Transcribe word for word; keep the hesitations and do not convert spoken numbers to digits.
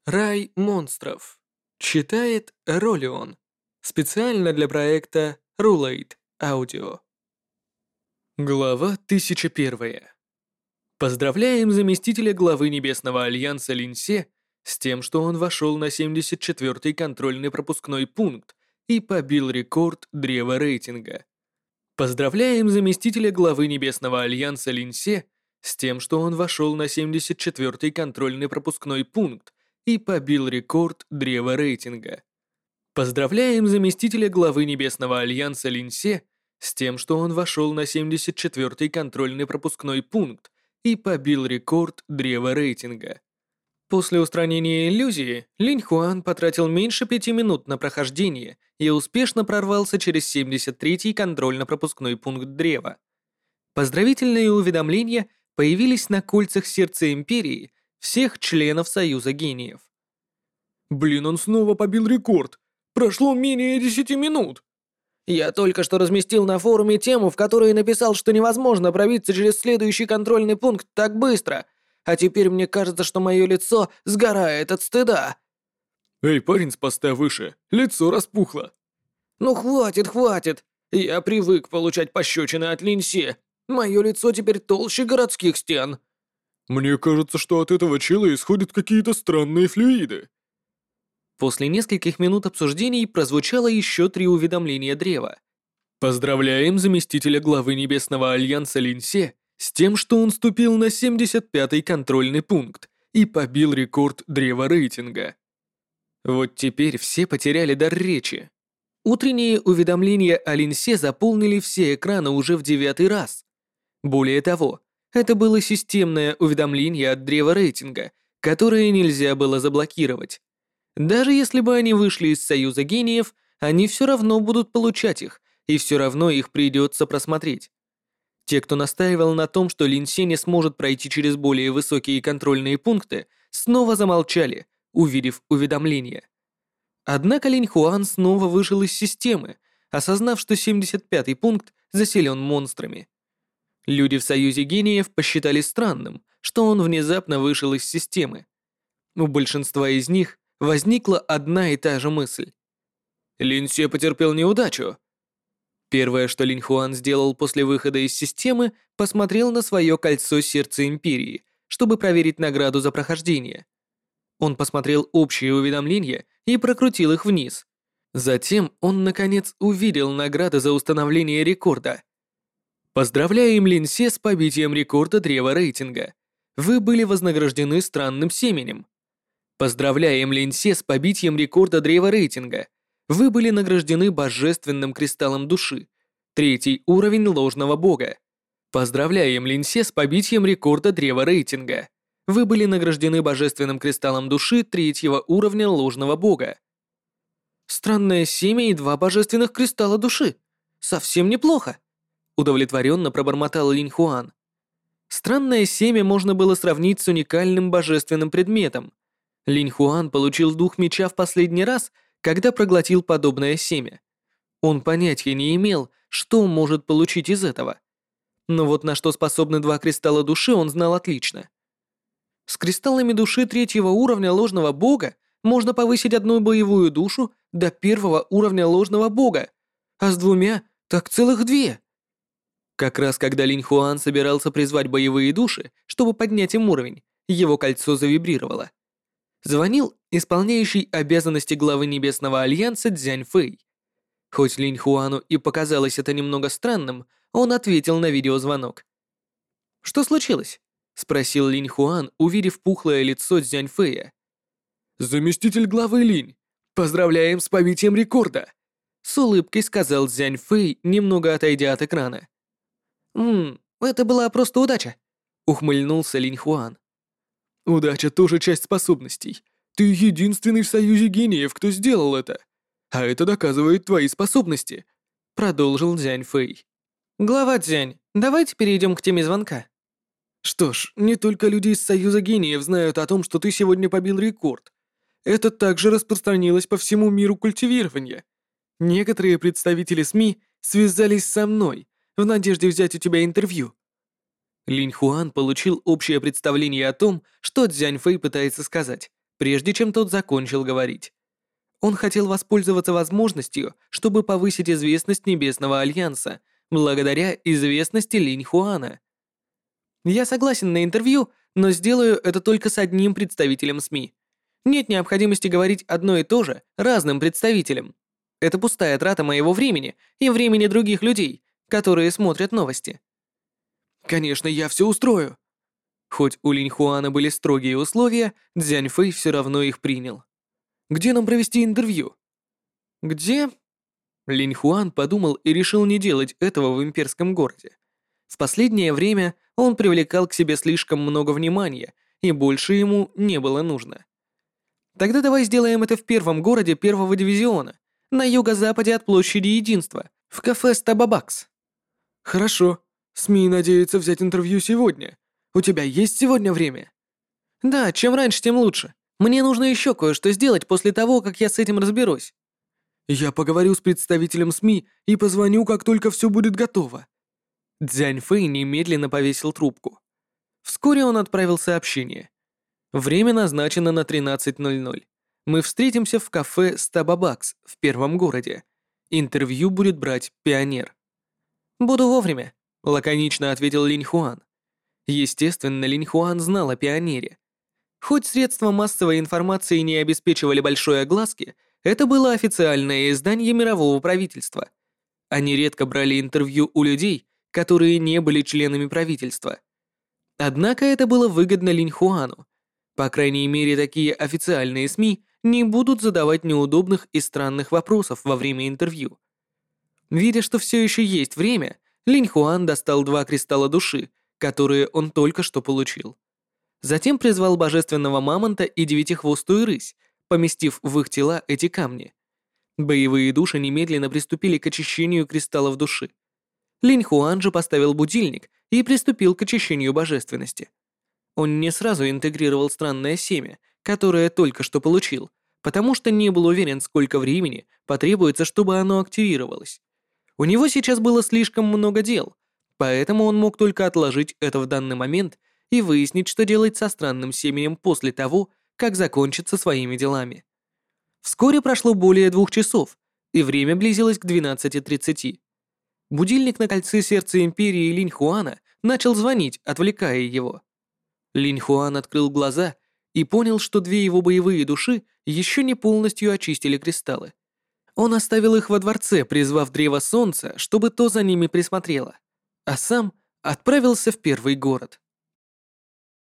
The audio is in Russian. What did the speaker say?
Рай монстров. Читает Ролион. Специально для проекта Rulate Audio. Глава тысяча первая. Поздравляем заместителя главы Небесного Альянса Линсе с тем, что он вошел на семьдесят четвёртый контрольный пропускной пункт и побил рекорд древа рейтинга. Поздравляем заместителя главы Небесного Альянса Линсе с тем, что он вошел на семьдесят четвёртый контрольный пропускной пункт и побил рекорд древа рейтинга. Поздравляем заместителя главы Небесного Альянса Линсе с тем, что он вошел на семьдесят четвёртый контрольный пропускной пункт и побил рекорд древа рейтинга. После устранения иллюзии, Линь Хуан потратил меньше пяти минут на прохождение и успешно прорвался через семьдесят третий контрольно-пропускной пункт древа. Поздравительные уведомления появились на кольцах сердца Империи всех членов Союза Гениев. Блин, он снова побил рекорд. Прошло менее десяти минут. Я только что разместил на форуме тему, в которой написал, что невозможно пробиться через следующий контрольный пункт так быстро, а теперь мне кажется, что мое лицо сгорает от стыда. Эй, парень с поста выше, лицо распухло. Ну хватит, хватит. Я привык получать пощечины от Линсе. Мое лицо теперь толще городских стен. Мне кажется, что от этого чела исходят какие-то странные флюиды. После нескольких минут обсуждений прозвучало еще три уведомления древа. Поздравляем заместителя главы Небесного Альянса Линсе с тем, что он ступил на семьдесят пятый контрольный пункт и побил рекорд древа рейтинга. Вот теперь все потеряли дар речи. Утренние уведомления о Линсе заполнили все экраны уже в девятый раз. Более того, это было системное уведомление от древа рейтинга, которое нельзя было заблокировать. Даже если бы они вышли из Союза Гениев, они все равно будут получать их, и все равно их придется просмотреть. Те, кто настаивал на том, что Линсе не сможет пройти через более высокие контрольные пункты, снова замолчали, увидев уведомление. Однако Линь Хуан снова вышел из системы, осознав, что семьдесят пятый пункт заселен монстрами. Люди в Союзе Гениев посчитали странным, что он внезапно вышел из системы. У большинства из них возникла одна и та же мысль. Линсе потерпел неудачу. Первое, что Линь Хуан сделал после выхода из системы, посмотрел на свое кольцо сердца Империи, чтобы проверить награду за прохождение. Он посмотрел общие уведомления и прокрутил их вниз. Затем он, наконец, увидел награды за установление рекорда. Поздравляем Линсе с побитием рекорда древа рейтинга. Вы были вознаграждены странным семенем. Поздравляем Линсе с побитием рекорда древа рейтинга. Вы были награждены божественным кристаллом души. Третий уровень ложного бога. Поздравляем Линсе с побитием рекорда древа рейтинга. Вы были награждены божественным кристаллом души третьего уровня ложного бога. Странное семя и два божественных кристалла души. Совсем неплохо. Удовлетворенно пробормотал Линь Хуан. Странное семя можно было сравнить с уникальным божественным предметом. Линь Хуан получил дух меча в последний раз, когда проглотил подобное семя. Он понятия не имел, что может получить из этого. Но вот на что способны два кристалла души, он знал отлично. С кристаллами души третьего уровня ложного бога можно повысить одну боевую душу до первого уровня ложного бога, а с двумя так целых две. Как раз когда Линь Хуан собирался призвать боевые души, чтобы поднять им уровень, его кольцо завибрировало. Звонил исполняющий обязанности главы Небесного Альянса Цзянь Фэй. Хоть Линь Хуану и показалось это немного странным, он ответил на видеозвонок. «Что случилось?» — спросил Линь Хуан, увидев пухлое лицо Цзянь Фэя. Заместитель главы Линь, поздравляем с побитием рекорда! С улыбкой сказал Цзянь Фэй, немного отойдя от экрана. «Ммм, это была просто удача», — ухмыльнулся Линь Хуан. Удача тоже часть способностей. Ты единственный в Союзе Гениев, кто сделал это. А это доказывает твои способности», — продолжил Цзянь Фэй. «Глава Цзянь, давайте перейдем к теме звонка». «Что ж, не только люди из Союза Гениев знают о том, что ты сегодня побил рекорд. Это также распространилось по всему миру культивирования. Некоторые представители СМИ связались со мной в надежде взять у тебя интервью». Линь Хуан получил общее представление о том, что Цзянь Фэй пытается сказать, прежде чем тот закончил говорить. Он хотел воспользоваться возможностью, чтобы повысить известность Небесного Альянса, благодаря известности Линь Хуана. Я согласен на интервью, но сделаю это только с одним представителем СМИ. Нет необходимости говорить одно и то же разным представителям. Это пустая трата моего времени и времени других людей, которые смотрят новости. Конечно, я все устрою. Хоть у Линь Хуана были строгие условия, Цзянь Фэй все равно их принял. Где нам провести интервью? Где? Линь Хуан подумал и решил не делать этого в имперском городе. В последнее время он привлекал к себе слишком много внимания, и больше ему не было нужно. Тогда давай сделаем это в первом городе первого дивизиона, на юго-западе от площади Единства, в кафе Стабабакс. Хорошо. СМИ надеются взять интервью сегодня. У тебя есть сегодня время? Да, чем раньше, тем лучше. Мне нужно еще кое-что сделать после того, как я с этим разберусь. Я поговорю с представителем СМИ и позвоню, как только все будет готово. Цзянь Фэй немедленно повесил трубку. Вскоре он отправил сообщение. Время назначено на тринадцать ноль ноль. Мы встретимся в кафе Стабабакс в первом городе. Интервью будет брать Пионер. Буду вовремя, лаконично ответил Линь Хуан. Естественно, Линь Хуан знал о Пионере. Хоть средства массовой информации не обеспечивали большой огласки, это было официальное издание мирового правительства. Они редко брали интервью у людей, которые не были членами правительства. Однако это было выгодно Линь Хуану. По крайней мере, такие официальные СМИ не будут задавать неудобных и странных вопросов во время интервью. Видя, что все еще есть время, Линь Хуан достал два кристалла души, которые он только что получил. Затем призвал божественного мамонта и девятихвостую рысь, поместив в их тела эти камни. Боевые души немедленно приступили к очищению кристаллов души. Линь Хуан же поставил будильник и приступил к очищению божественности. Он не сразу интегрировал странное семя, которое только что получил, потому что не был уверен, сколько времени потребуется, чтобы оно активировалось. У него сейчас было слишком много дел, поэтому он мог только отложить это в данный момент и выяснить, что делать со странным семенем после того, как закончит со своими делами. Вскоре прошло более двух часов, и время близилось к двенадцати тридцати. Будильник на кольце сердца Империи Линь Хуана начал звонить, отвлекая его. Линь Хуан открыл глаза и понял, что две его боевые души еще не полностью очистили кристаллы. Он оставил их во дворце, призвав Древо Солнца, чтобы то за ними присмотрело, а сам отправился в первый город.